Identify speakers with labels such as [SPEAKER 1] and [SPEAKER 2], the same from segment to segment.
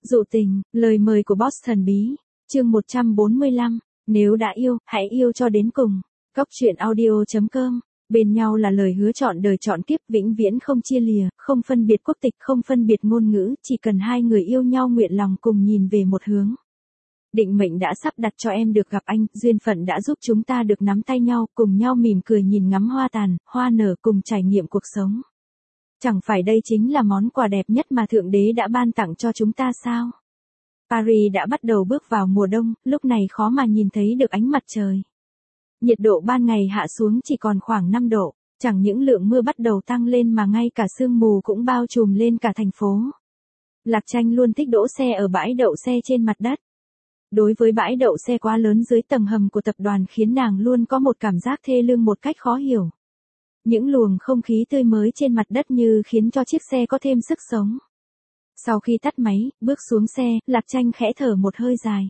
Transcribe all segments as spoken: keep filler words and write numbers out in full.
[SPEAKER 1] Dụ tình, lời mời của boss thần bí. Chương một trăm bốn mươi lăm, nếu đã yêu, hãy yêu cho đến cùng. Cốc truyện audio chấm com. Bên nhau là lời hứa chọn đời chọn kiếp, vĩnh viễn không chia lìa, không phân biệt quốc tịch, không phân biệt ngôn ngữ, chỉ cần hai người yêu nhau nguyện lòng cùng nhìn về một hướng. Định mệnh đã sắp đặt cho em được gặp anh, duyên phận đã giúp chúng ta được nắm tay nhau, cùng nhau mỉm cười nhìn ngắm hoa tàn, hoa nở, cùng trải nghiệm cuộc sống. Chẳng phải đây chính là món quà đẹp nhất mà Thượng Đế đã ban tặng cho chúng ta sao? Paris đã bắt đầu bước vào mùa đông, lúc này khó mà nhìn thấy được ánh mặt trời. Nhiệt độ ban ngày hạ xuống chỉ còn khoảng năm độ, chẳng những lượng mưa bắt đầu tăng lên mà ngay cả sương mù cũng bao trùm lên cả thành phố. Lạc Tranh luôn thích đỗ xe ở bãi đậu xe trên mặt đất. Đối với bãi đậu xe quá lớn dưới tầng hầm của tập đoàn khiến nàng luôn có một cảm giác thê lương một cách khó hiểu. Những luồng không khí tươi mới trên mặt đất như khiến cho chiếc xe có thêm sức sống. Sau khi tắt máy, bước xuống xe, Lạc Tranh khẽ thở một hơi dài.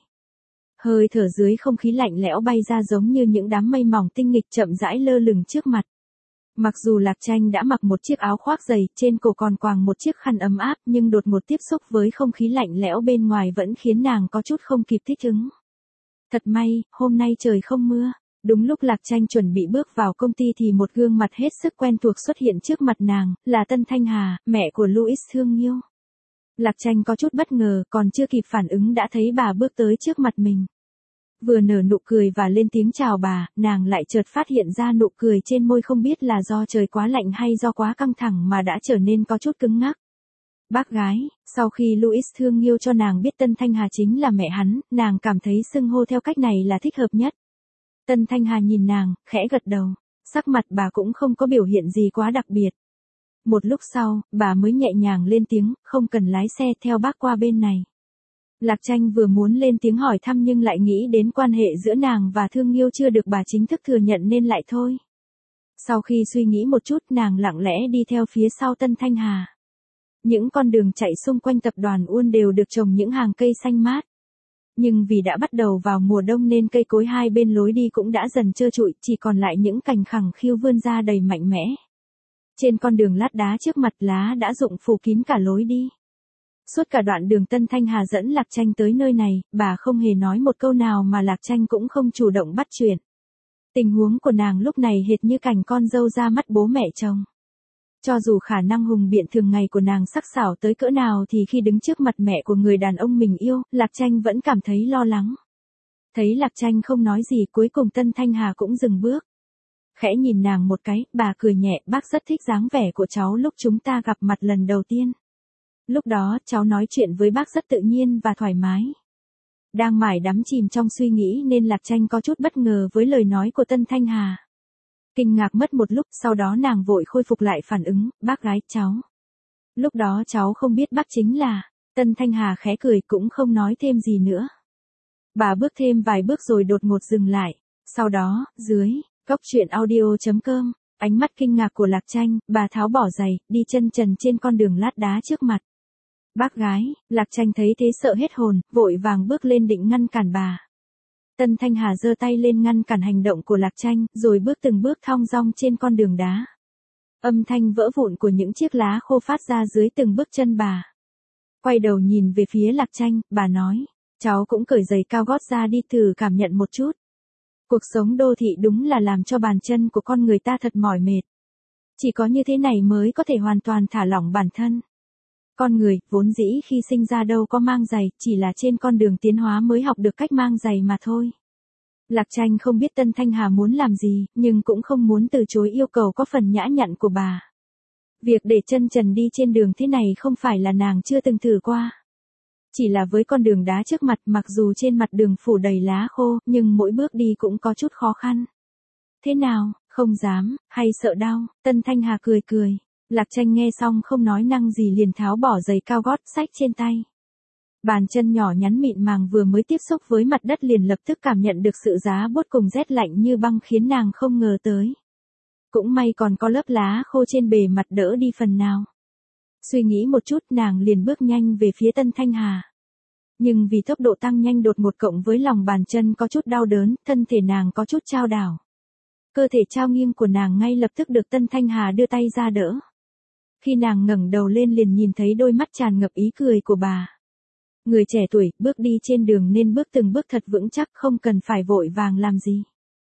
[SPEAKER 1] Hơi thở dưới không khí lạnh lẽo bay ra giống như những đám mây mỏng tinh nghịch chậm rãi lơ lửng trước mặt. Mặc dù Lạc Tranh đã mặc một chiếc áo khoác dày, trên cổ còn quàng một chiếc khăn ấm áp, nhưng đột ngột tiếp xúc với không khí lạnh lẽo bên ngoài vẫn khiến nàng có chút không kịp thích ứng. Thật may, hôm nay trời không mưa. Đúng lúc Lạc Tranh chuẩn bị bước vào công ty thì một gương mặt hết sức quen thuộc xuất hiện trước mặt nàng, là Tân Thanh Hà, mẹ của Louis thương yêu. Lạc Tranh có chút bất ngờ, còn chưa kịp phản ứng đã thấy bà bước tới trước mặt mình. Vừa nở nụ cười và lên tiếng chào bà, nàng lại chợt phát hiện ra nụ cười trên môi không biết là do trời quá lạnh hay do quá căng thẳng mà đã trở nên có chút cứng ngắc. Bác gái, sau khi Louis thương yêu cho nàng biết Tân Thanh Hà chính là mẹ hắn, nàng cảm thấy xưng hô theo cách này là thích hợp nhất. Tân Thanh Hà nhìn nàng, khẽ gật đầu, sắc mặt bà cũng không có biểu hiện gì quá đặc biệt. Một lúc sau, bà mới nhẹ nhàng lên tiếng, không cần lái xe, theo bác qua bên này. Lạc Tranh vừa muốn lên tiếng hỏi thăm nhưng lại nghĩ đến quan hệ giữa nàng và thương yêu chưa được bà chính thức thừa nhận nên lại thôi. Sau khi suy nghĩ một chút nàng lặng lẽ đi theo phía sau Tân Thanh Hà. Những con đường chạy xung quanh tập đoàn Uôn đều được trồng những hàng cây xanh mát. Nhưng vì đã bắt đầu vào mùa đông nên cây cối hai bên lối đi cũng đã dần trơ trụi, chỉ còn lại những cành khẳng khiu vươn ra đầy mạnh mẽ. Trên con đường lát đá trước mặt lá đã rụng phủ kín cả lối đi. Suốt cả đoạn đường Tân Thanh Hà dẫn Lạc Tranh tới nơi này, bà không hề nói một câu nào mà Lạc Tranh cũng không chủ động bắt chuyện. Tình huống của nàng lúc này hệt như cảnh con dâu ra mắt bố mẹ chồng. Cho dù khả năng hùng biện thường ngày của nàng sắc sảo tới cỡ nào thì khi đứng trước mặt mẹ của người đàn ông mình yêu, Lạc Tranh vẫn cảm thấy lo lắng. Thấy Lạc Tranh không nói gì cuối cùng Tân Thanh Hà cũng dừng bước. Khẽ nhìn nàng một cái, bà cười nhẹ, bác rất thích dáng vẻ của cháu lúc chúng ta gặp mặt lần đầu tiên. Lúc đó, cháu nói chuyện với bác rất tự nhiên và thoải mái. Đang mải đắm chìm trong suy nghĩ nên Lạc Tranh có chút bất ngờ với lời nói của Tân Thanh Hà. Kinh ngạc mất một lúc, sau đó nàng vội khôi phục lại phản ứng, bác gái, cháu. Lúc đó cháu không biết bác chính là, Tân Thanh Hà khẽ cười cũng không nói thêm gì nữa. Bà bước thêm vài bước rồi đột ngột dừng lại, sau đó, dưới, cốc truyện audio chấm com, ánh mắt kinh ngạc của Lạc Tranh, bà tháo bỏ giày, đi chân trần trên con đường lát đá trước mặt. Bác gái, Lạc Tranh thấy thế sợ hết hồn, vội vàng bước lên định ngăn cản bà. Tân Thanh Hà giơ tay lên ngăn cản hành động của Lạc Tranh, rồi bước từng bước thong dong trên con đường đá. Âm thanh vỡ vụn của những chiếc lá khô phát ra dưới từng bước chân bà. Quay đầu nhìn về phía Lạc Tranh, bà nói, cháu cũng cởi giày cao gót ra đi thử cảm nhận một chút. Cuộc sống đô thị đúng là làm cho bàn chân của con người ta thật mỏi mệt. Chỉ có như thế này mới có thể hoàn toàn thả lỏng bản thân. Con người, vốn dĩ khi sinh ra đâu có mang giày, chỉ là trên con đường tiến hóa mới học được cách mang giày mà thôi. Lạc Tranh không biết Tân Thanh Hà muốn làm gì, nhưng cũng không muốn từ chối yêu cầu có phần nhã nhặn của bà. Việc để chân trần đi trên đường thế này không phải là nàng chưa từng thử qua. Chỉ là với con đường đá trước mặt mặc dù trên mặt đường phủ đầy lá khô, nhưng mỗi bước đi cũng có chút khó khăn. Thế nào, không dám, hay sợ đau? Tân Thanh Hà cười cười. Lạc Tranh nghe xong không nói năng gì liền tháo bỏ giày cao gót xách trên tay. Bàn chân nhỏ nhắn mịn màng vừa mới tiếp xúc với mặt đất liền lập tức cảm nhận được sự giá buốt cùng rét lạnh như băng khiến nàng không ngờ tới. Cũng may còn có lớp lá khô trên bề mặt đỡ đi phần nào. Suy nghĩ một chút nàng liền bước nhanh về phía Tân Thanh Hà. Nhưng vì tốc độ tăng nhanh đột ngột cộng với lòng bàn chân có chút đau đớn, thân thể nàng có chút chao đảo. Cơ thể trao nghiêng của nàng ngay lập tức được Tân Thanh Hà đưa tay ra đỡ. Khi nàng ngẩng đầu lên liền nhìn thấy đôi mắt tràn ngập ý cười của bà. Người trẻ tuổi, bước đi trên đường nên bước từng bước thật vững chắc, không cần phải vội vàng làm gì.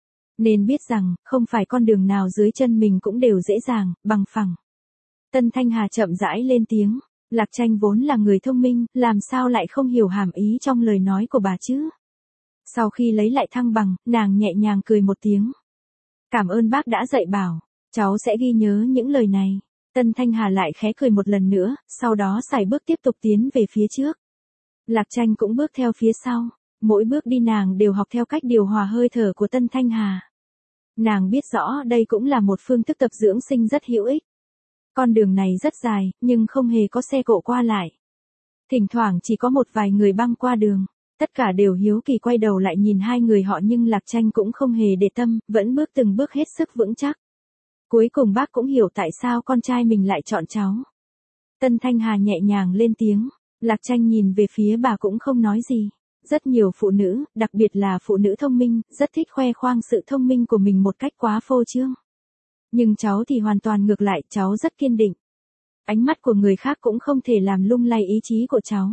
[SPEAKER 1] Nên biết rằng, không phải con đường nào dưới chân mình cũng đều dễ dàng, bằng phẳng. Tân Thanh Hà chậm rãi lên tiếng. Lạc Tranh vốn là người thông minh, làm sao lại không hiểu hàm ý trong lời nói của bà chứ? Sau khi lấy lại thăng bằng, nàng nhẹ nhàng cười một tiếng. Cảm ơn bác đã dạy bảo, cháu sẽ ghi nhớ những lời này. Tân Thanh Hà lại khẽ cười một lần nữa, sau đó sải bước tiếp tục tiến về phía trước. Lạc Tranh cũng bước theo phía sau, mỗi bước đi nàng đều học theo cách điều hòa hơi thở của Tân Thanh Hà. Nàng biết rõ đây cũng là một phương thức tập dưỡng sinh rất hữu ích. Con đường này rất dài, nhưng không hề có xe cộ qua lại. Thỉnh thoảng chỉ có một vài người băng qua đường, tất cả đều hiếu kỳ quay đầu lại nhìn hai người họ nhưng Lạc Tranh cũng không hề để tâm, vẫn bước từng bước hết sức vững chắc. Cuối cùng bác cũng hiểu tại sao con trai mình lại chọn cháu. Tân Thanh Hà nhẹ nhàng lên tiếng, Lạc Tranh nhìn về phía bà cũng không nói gì. Rất nhiều phụ nữ, đặc biệt là phụ nữ thông minh, rất thích khoe khoang sự thông minh của mình một cách quá phô trương. Nhưng cháu thì hoàn toàn ngược lại, cháu rất kiên định. Ánh mắt của người khác cũng không thể làm lung lay ý chí của cháu.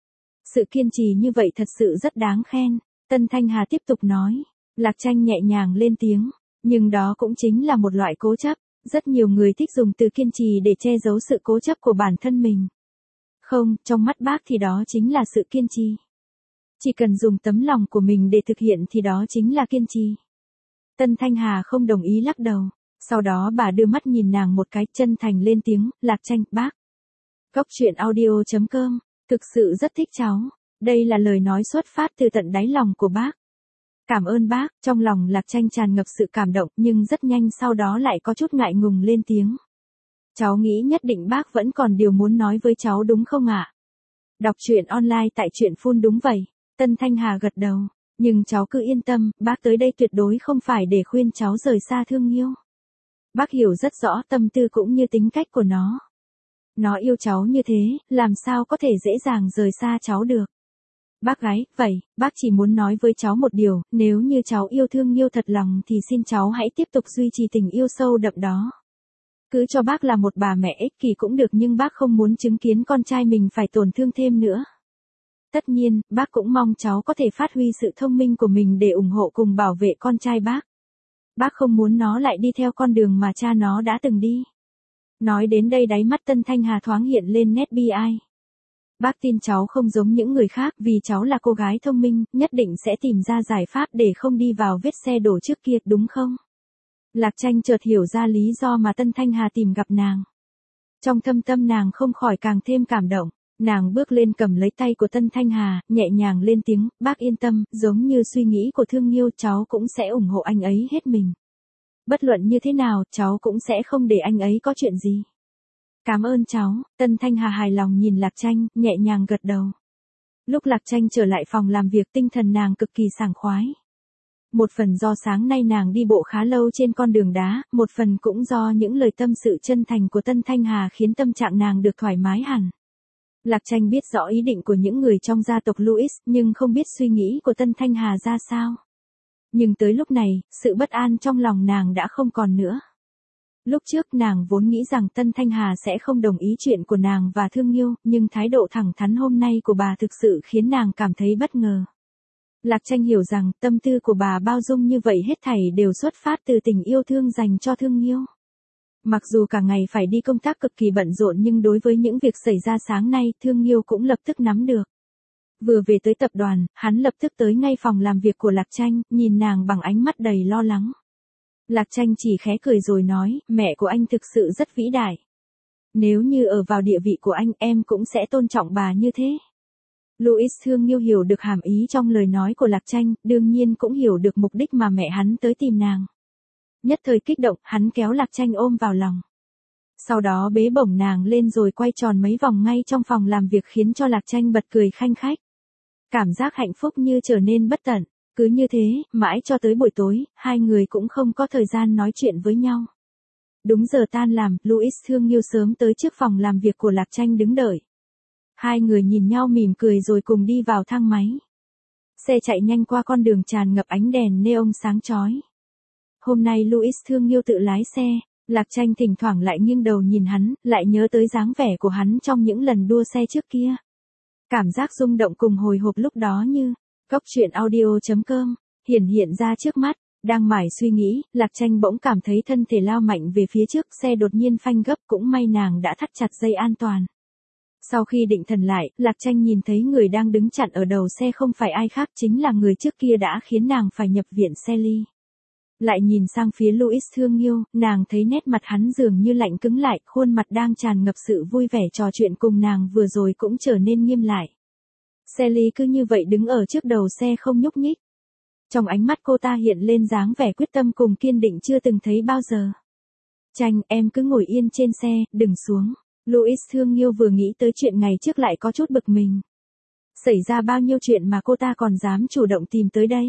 [SPEAKER 1] Sự kiên trì như vậy thật sự rất đáng khen. Tân Thanh Hà tiếp tục nói. Lạc Tranh nhẹ nhàng lên tiếng. Nhưng đó cũng chính là một loại cố chấp. Rất nhiều người thích dùng từ kiên trì để che giấu sự cố chấp của bản thân mình. Không, trong mắt bác thì đó chính là sự kiên trì. Chỉ cần dùng tấm lòng của mình để thực hiện thì đó chính là kiên trì. Tân Thanh Hà không đồng ý lắc đầu. Sau đó bà đưa mắt nhìn nàng một cái, chân thành lên tiếng, Lạc Tranh, bác. Cốc truyện audio chấm com, thực sự rất thích cháu. Đây là lời nói xuất phát từ tận đáy lòng của bác. Cảm ơn bác, trong lòng Lạc Tranh tràn ngập sự cảm động nhưng rất nhanh sau đó lại có chút ngại ngùng lên tiếng. Cháu nghĩ nhất định bác vẫn còn điều muốn nói với cháu đúng không ạ? Đọc truyện online tại truyện phun đúng vậy. Tân Thanh Hà gật đầu, nhưng cháu cứ yên tâm, bác tới đây tuyệt đối không phải để khuyên cháu rời xa thương yêu. Bác hiểu rất rõ tâm tư cũng như tính cách của nó. Nó yêu cháu như thế, làm sao có thể dễ dàng rời xa cháu được. Bác gái, vậy, bác chỉ muốn nói với cháu một điều, nếu như cháu yêu thương yêu thật lòng thì xin cháu hãy tiếp tục duy trì tình yêu sâu đậm đó. Cứ cho bác là một bà mẹ ích kỷ cũng được nhưng bác không muốn chứng kiến con trai mình phải tổn thương thêm nữa. Tất nhiên, bác cũng mong cháu có thể phát huy sự thông minh của mình để ủng hộ cùng bảo vệ con trai bác. Bác không muốn nó lại đi theo con đường mà cha nó đã từng đi. Nói đến đây đáy mắt Tân Thanh Hà thoáng hiện lên nét bi ai. Bác tin cháu không giống những người khác vì cháu là cô gái thông minh, nhất định sẽ tìm ra giải pháp để không đi vào vết xe đổ trước kia, đúng không? Lạc Tranh chợt hiểu ra lý do mà Tân Thanh Hà tìm gặp nàng. Trong thâm tâm nàng không khỏi càng thêm cảm động. Nàng bước lên cầm lấy tay của Tân Thanh Hà, nhẹ nhàng lên tiếng, bác yên tâm, giống như suy nghĩ của thương yêu cháu cũng sẽ ủng hộ anh ấy hết mình. Bất luận như thế nào, cháu cũng sẽ không để anh ấy có chuyện gì. Cảm ơn cháu, Tân Thanh Hà hài lòng nhìn Lạc Tranh, nhẹ nhàng gật đầu. Lúc Lạc Tranh trở lại phòng làm việc tinh thần nàng cực kỳ sảng khoái. Một phần do sáng nay nàng đi bộ khá lâu trên con đường đá, một phần cũng do những lời tâm sự chân thành của Tân Thanh Hà khiến tâm trạng nàng được thoải mái hẳn. Lạc Tranh biết rõ ý định của những người trong gia tộc Louis, nhưng không biết suy nghĩ của Tân Thanh Hà ra sao. Nhưng tới lúc này, sự bất an trong lòng nàng đã không còn nữa. Lúc trước nàng vốn nghĩ rằng Tân Thanh Hà sẽ không đồng ý chuyện của nàng và thương yêu, nhưng thái độ thẳng thắn hôm nay của bà thực sự khiến nàng cảm thấy bất ngờ. Lạc Tranh hiểu rằng tâm tư của bà bao dung như vậy hết thảy đều xuất phát từ tình yêu thương dành cho thương yêu. Mặc dù cả ngày phải đi công tác cực kỳ bận rộn nhưng đối với những việc xảy ra sáng nay, thương yêu cũng lập tức nắm được. Vừa về tới tập đoàn, hắn lập tức tới ngay phòng làm việc của Lạc Tranh, nhìn nàng bằng ánh mắt đầy lo lắng. Lạc Tranh chỉ khẽ cười rồi nói, mẹ của anh thực sự rất vĩ đại. Nếu như ở vào địa vị của anh, em cũng sẽ tôn trọng bà như thế. Louis thương yêu hiểu được hàm ý trong lời nói của Lạc Tranh, đương nhiên cũng hiểu được mục đích mà mẹ hắn tới tìm nàng. Nhất thời kích động, hắn kéo Lạc Tranh ôm vào lòng. Sau đó bế bổng nàng lên rồi quay tròn mấy vòng ngay trong phòng làm việc khiến cho Lạc Tranh bật cười khanh khách. Cảm giác hạnh phúc như trở nên bất tận. Cứ như thế, mãi cho tới buổi tối, hai người cũng không có thời gian nói chuyện với nhau. Đúng giờ tan làm, Louis thương yêu sớm tới trước phòng làm việc của Lạc Tranh đứng đợi. Hai người nhìn nhau mỉm cười rồi cùng đi vào thang máy. Xe chạy nhanh qua con đường tràn ngập ánh đèn neon sáng chói. Hôm nay Louis thương yêu tự lái xe, Lạc Tranh thỉnh thoảng lại nghiêng đầu nhìn hắn, lại nhớ tới dáng vẻ của hắn trong những lần đua xe trước kia. Cảm giác rung động cùng hồi hộp lúc đó như, Cốc truyện audio chấm com, hiển hiện ra trước mắt. Đang mải suy nghĩ, Lạc Tranh bỗng cảm thấy thân thể lao mạnh về phía trước, xe đột nhiên phanh gấp, cũng may nàng đã thắt chặt dây an toàn. Sau khi định thần lại, Lạc Tranh nhìn thấy người đang đứng chặn ở đầu xe không phải ai khác, chính là người trước kia đã khiến nàng phải nhập viện, Sally. Lại nhìn sang phía Louis Thương Nghiêu, nàng thấy nét mặt hắn dường như lạnh cứng lại, khuôn mặt đang tràn ngập sự vui vẻ trò chuyện cùng nàng vừa rồi cũng trở nên nghiêm lại. Sally cứ như vậy đứng ở trước đầu xe không nhúc nhích. Trong ánh mắt cô ta hiện lên dáng vẻ quyết tâm cùng kiên định chưa từng thấy bao giờ. Tranh, em cứ ngồi yên trên xe, đừng xuống. Louis Thương Nghiêu vừa nghĩ tới chuyện ngày trước lại có chút bực mình. Xảy ra bao nhiêu chuyện mà cô ta còn dám chủ động tìm tới đây.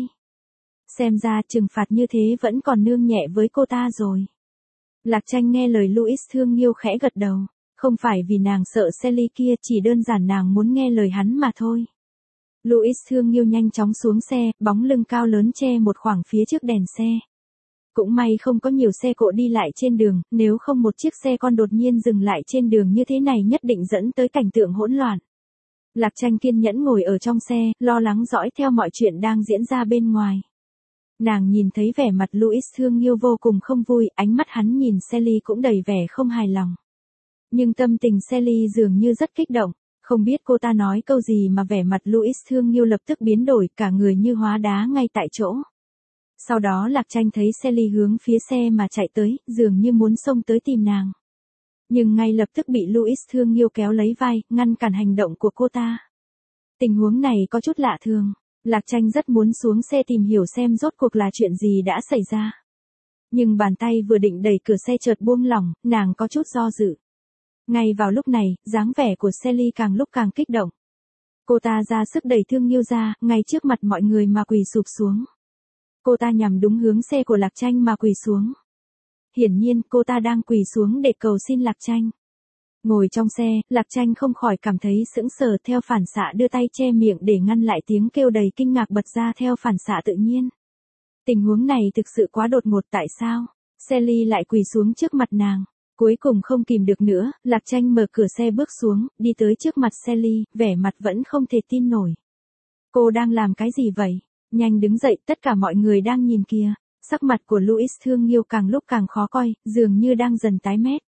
[SPEAKER 1] Xem ra trừng phạt như thế vẫn còn nương nhẹ với cô ta rồi. Lạc Tranh nghe lời Louis Thương Nghiêu khẽ gật đầu. Không phải vì nàng sợ Sally kia, chỉ đơn giản nàng muốn nghe lời hắn mà thôi. Louis Thương Nghiêu nhanh chóng xuống xe, bóng lưng cao lớn che một khoảng phía trước đèn xe. Cũng may không có nhiều xe cộ đi lại trên đường, nếu không một chiếc xe con đột nhiên dừng lại trên đường như thế này nhất định dẫn tới cảnh tượng hỗn loạn. Lạc Tranh kiên nhẫn ngồi ở trong xe, lo lắng dõi theo mọi chuyện đang diễn ra bên ngoài. Nàng nhìn thấy vẻ mặt Louis Thương Nghiêu vô cùng không vui, ánh mắt hắn nhìn Sally cũng đầy vẻ không hài lòng. Nhưng tâm tình Sally dường như rất kích động, không biết cô ta nói câu gì mà vẻ mặt Louis Thương Nghiêu lập tức biến đổi, cả người như hóa đá ngay tại chỗ. Sau đó Lạc Tranh thấy Sally hướng phía xe mà chạy tới, dường như muốn xông tới tìm nàng. Nhưng ngay lập tức bị Louis Thương Nghiêu kéo lấy vai, ngăn cản hành động của cô ta. Tình huống này có chút lạ thường. Lạc Tranh rất muốn xuống xe tìm hiểu xem rốt cuộc là chuyện gì đã xảy ra. Nhưng bàn tay vừa định đẩy cửa xe chợt buông lỏng, nàng có chút do dự. Ngay vào lúc này, dáng vẻ của Sally càng lúc càng kích động. Cô ta ra sức đẩy Thương Nghiêu ra, ngay trước mặt mọi người mà quỳ sụp xuống. Cô ta nhằm đúng hướng xe của Lạc Tranh mà quỳ xuống. Hiển nhiên cô ta đang quỳ xuống để cầu xin Lạc Tranh. Ngồi trong xe, Lạc Tranh không khỏi cảm thấy sững sờ, theo phản xạ đưa tay che miệng để ngăn lại tiếng kêu đầy kinh ngạc bật ra theo phản xạ tự nhiên. Tình huống này thực sự quá đột ngột, tại sao Sally lại quỳ xuống trước mặt nàng? Cuối cùng không kìm được nữa, Lạc Tranh mở cửa xe bước xuống, đi tới trước mặt Sally, vẻ mặt vẫn không thể tin nổi. Cô đang làm cái gì vậy? Nhanh đứng dậy, tất cả mọi người đang nhìn kìa. Sắc mặt của Louis Thương Nghiêu càng lúc càng khó coi, dường như đang dần tái mét.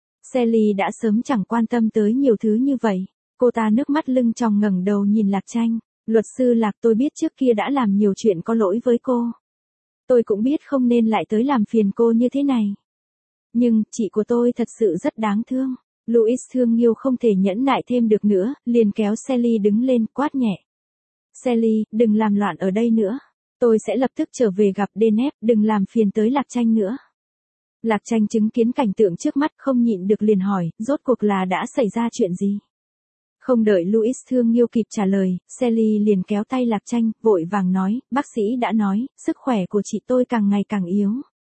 [SPEAKER 1] Sally đã sớm chẳng quan tâm tới nhiều thứ như vậy. Cô ta nước mắt lưng tròng ngẩng đầu nhìn Lạc Tranh. Luật sư Lạc, tôi biết trước kia đã làm nhiều chuyện có lỗi với cô. Tôi cũng biết không nên lại tới làm phiền cô như thế này. Nhưng, chị của tôi thật sự rất đáng thương. Louis Thương Nghiêu không thể nhẫn nại thêm được nữa, liền kéo Sally đứng lên, quát nhẹ. Sally, đừng làm loạn ở đây nữa. Tôi sẽ lập tức trở về gặp Deneb, đừng làm phiền tới Lạc Tranh nữa. Lạc Tranh chứng kiến cảnh tượng trước mắt không nhịn được liền hỏi, rốt cuộc là đã xảy ra chuyện gì? Không đợi Louis Thương Nghiêu kịp trả lời, Sally liền kéo tay Lạc Tranh, vội vàng nói, bác sĩ đã nói, sức khỏe của chị tôi càng ngày càng yếu.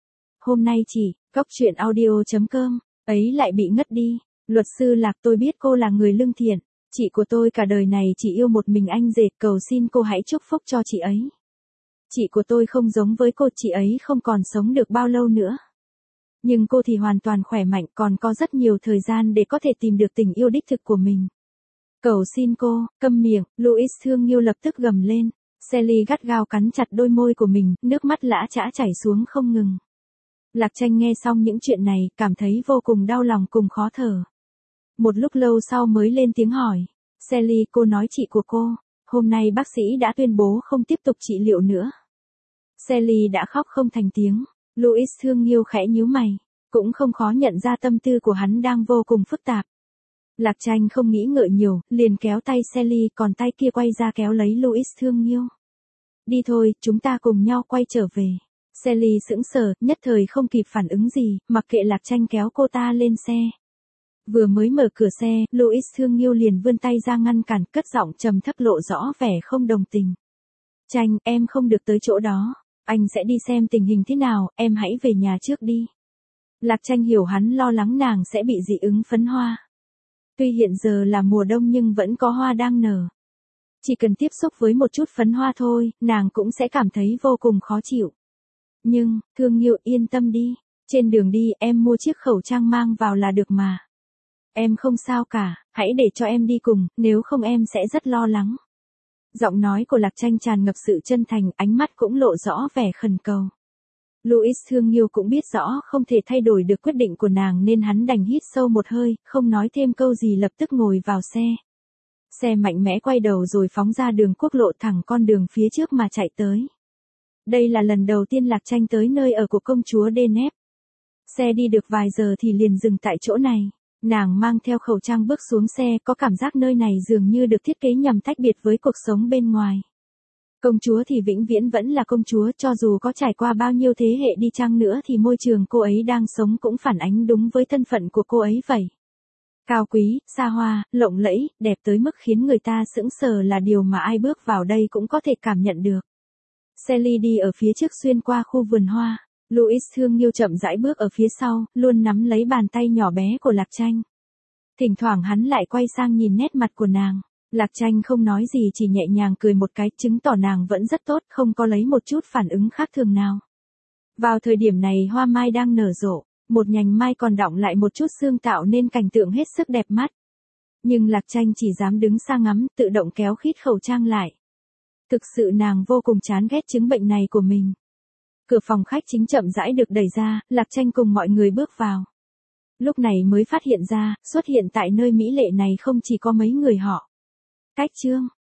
[SPEAKER 1] Hôm nay chị, Cốc truyện audio chấm com, ấy lại bị ngất đi. Luật sư Lạc, tôi biết cô là người lương thiện. Chị của tôi cả đời này chỉ yêu một mình anh rể, cầu xin cô hãy chúc phúc cho chị ấy. Chị của tôi không giống với cô, chị ấy không còn sống được bao lâu nữa. Nhưng cô thì hoàn toàn khỏe mạnh, còn có rất nhiều thời gian để có thể tìm được tình yêu đích thực của mình. Cầu xin cô, câm miệng, Louis Thương Nghiêu lập tức gầm lên. Sally gắt gao cắn chặt đôi môi của mình, nước mắt lã chã chảy xuống không ngừng. Lạc Tranh nghe xong những chuyện này, cảm thấy vô cùng đau lòng cùng khó thở. Một lúc lâu sau mới lên tiếng hỏi. Sally, cô nói chị của cô, hôm nay bác sĩ đã tuyên bố không tiếp tục trị liệu nữa. Sally đã khóc không thành tiếng. Louis Thương Nghiêu khẽ nhíu mày, cũng không khó nhận ra tâm tư của hắn đang vô cùng phức tạp. Lạc Tranh không nghĩ ngợi nhiều, liền kéo tay Sally, còn tay kia quay ra kéo lấy Louis Thương Nghiêu. Đi thôi, chúng ta cùng nhau quay trở về. Sally sững sờ, nhất thời không kịp phản ứng gì, mặc kệ Lạc Tranh kéo cô ta lên xe. Vừa mới mở cửa xe, Louis Thương Nghiêu liền vươn tay ra ngăn cản, cất giọng trầm thấp lộ rõ vẻ không đồng tình. Tranh, em không được tới chỗ đó. Anh sẽ đi xem tình hình thế nào, em hãy về nhà trước đi. Lạc Tranh hiểu hắn lo lắng nàng sẽ bị dị ứng phấn hoa. Tuy hiện giờ là mùa đông nhưng vẫn có hoa đang nở. Chỉ cần tiếp xúc với một chút phấn hoa thôi, nàng cũng sẽ cảm thấy vô cùng khó chịu. Nhưng, Thương Nghiêu yên tâm đi, trên đường đi em mua chiếc khẩu trang mang vào là được mà. Em không sao cả, Hãy để cho em đi cùng, nếu không em sẽ rất lo lắng. Giọng nói của Lạc Tranh tràn ngập sự chân thành, ánh mắt cũng lộ rõ vẻ khẩn cầu. Louis thương yêu cũng biết rõ không thể thay đổi được quyết định của nàng nên hắn đành hít sâu một hơi, không nói thêm câu gì lập tức ngồi vào xe. Xe mạnh mẽ quay đầu rồi phóng ra đường quốc lộ thẳng con đường phía trước mà chạy tới. Đây là lần đầu tiên Lạc Tranh tới nơi ở của công chúa Deneb. Xe đi được vài giờ thì liền dừng tại chỗ này. Nàng mang theo khẩu trang bước xuống xe, có cảm giác nơi này dường như được thiết kế nhằm tách biệt với cuộc sống bên ngoài. Công chúa thì vĩnh viễn vẫn là công chúa, cho dù có trải qua bao nhiêu thế hệ đi chăng nữa thì môi trường cô ấy đang sống cũng phản ánh đúng với thân phận của cô ấy vậy. Cao quý, xa hoa, lộng lẫy, đẹp tới mức khiến người ta sững sờ là điều mà ai bước vào đây cũng có thể cảm nhận được. Sally đi ở phía trước xuyên qua khu vườn hoa. Louis thương yêu chậm rãi bước ở phía sau, luôn nắm lấy bàn tay nhỏ bé của Lạc Tranh. Thỉnh thoảng hắn lại quay sang nhìn nét mặt của nàng. Lạc Tranh không nói gì, chỉ nhẹ nhàng cười một cái, chứng tỏ nàng vẫn rất tốt, không có lấy một chút phản ứng khác thường nào. Vào thời điểm này hoa mai đang nở rộ, một nhành mai còn đọng lại một chút sương tạo nên cảnh tượng hết sức đẹp mắt. Nhưng Lạc Tranh chỉ dám đứng xa ngắm, tự động kéo khít khẩu trang lại. Thực sự nàng vô cùng chán ghét chứng bệnh này của mình. Cửa phòng khách chính chậm rãi được đẩy ra, Lạc Tranh cùng mọi người bước vào. Lúc này mới phát hiện ra, xuất hiện tại nơi mỹ lệ này không chỉ có mấy người họ. Cách Trương,